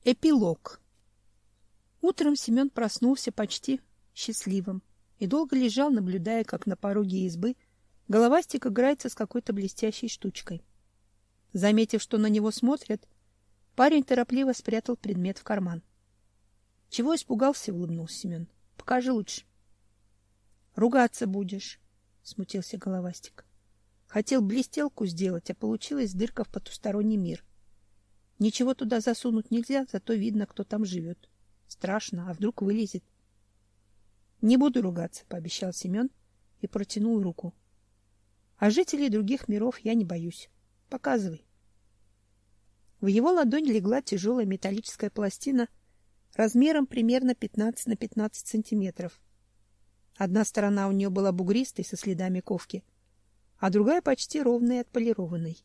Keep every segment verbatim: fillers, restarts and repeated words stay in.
Эпилог. Утром Семен проснулся почти счастливым и долго лежал, наблюдая, как на пороге избы головастик играется с какой-то блестящей штучкой. Заметив, что на него смотрят, парень торопливо спрятал предмет в карман. — Чего испугался? — улыбнулся Семен. — Покажи лучше. — Ругаться будешь, — смутился головастик. Хотел блестелку сделать, а получилась дырка в потусторонний мир. Ничего туда засунуть нельзя, зато видно, кто там живет. Страшно, а вдруг вылезет. — Не буду ругаться, — пообещал Семен и протянул руку. — А жителей других миров я не боюсь. Показывай. В его ладонь легла тяжелая металлическая пластина размером примерно пятнадцать на пятнадцать сантиметров. Одна сторона у нее была бугристой, со следами ковки, а другая почти ровной и отполированной.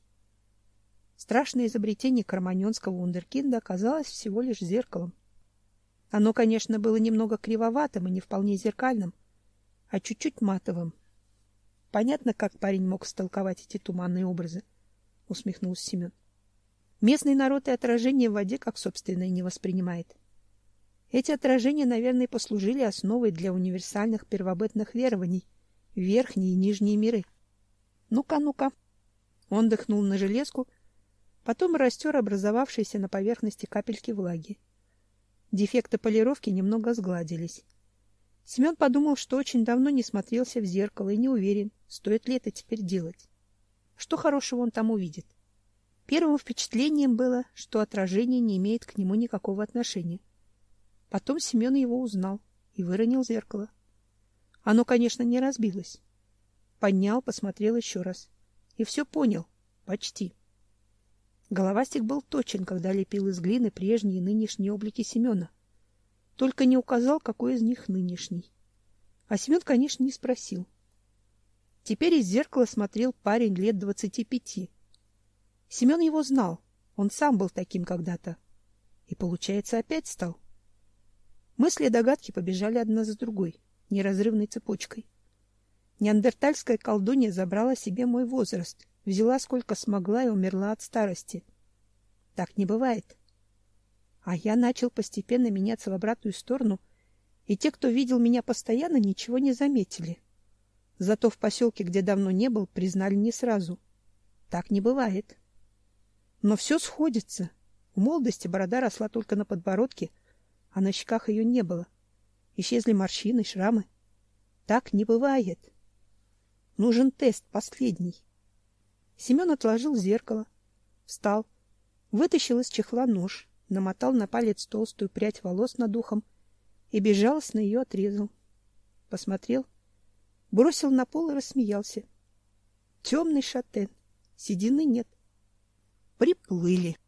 Страшное изобретение кроманьонского вундеркинда оказалось всего лишь зеркалом. Оно, конечно, было немного кривоватым и не вполне зеркальным, а чуть-чуть матовым. Понятно, как парень мог истолковать эти туманные образы, — усмехнулся Семен. Местный народ и отражение в воде как собственное не воспринимает. Эти отражения, наверное, послужили основой для универсальных первобытных верований в верхние и нижние миры. Ну-ка, ну-ка. Он дыхнул на железку, потом растер образовавшиеся на поверхности капельки влаги. Дефекты полировки немного сгладились. Семен подумал, что очень давно не смотрелся в зеркало и не уверен, стоит ли это теперь делать. Что хорошего он там увидит? Первым впечатлением было, что отражение не имеет к нему никакого отношения. Потом Семен его узнал и выронил зеркало. Оно, конечно, не разбилось. Поднял, посмотрел еще раз. И все понял. Почти. Головастик был точен, когда лепил из глины прежние и нынешние облики Семена. Только не указал, какой из них нынешний. А Семен, конечно, не спросил. Теперь из зеркала смотрел парень лет двадцати пяти. Семен его знал. Он сам был таким когда-то. И, получается, опять стал. Мысли и догадки побежали одна за другой, неразрывной цепочкой. Неандертальская колдунья забрала себе мой возраст, взяла сколько смогла и умерла от старости. Так не бывает. А я начал постепенно меняться в обратную сторону, и те, кто видел меня постоянно, ничего не заметили. Зато в поселке, где давно не был, признали не сразу. Так не бывает. Но все сходится. В молодости борода росла только на подбородке, а на щеках ее не было. Исчезли морщины, шрамы. Так не бывает. Нужен тест, последний. Семен отложил зеркало, встал, вытащил из чехла нож, намотал на палец толстую прядь волос над ухом и безжалостно ее отрезал. Посмотрел, бросил на пол и рассмеялся. Темный шатен, седины нет. Приплыли.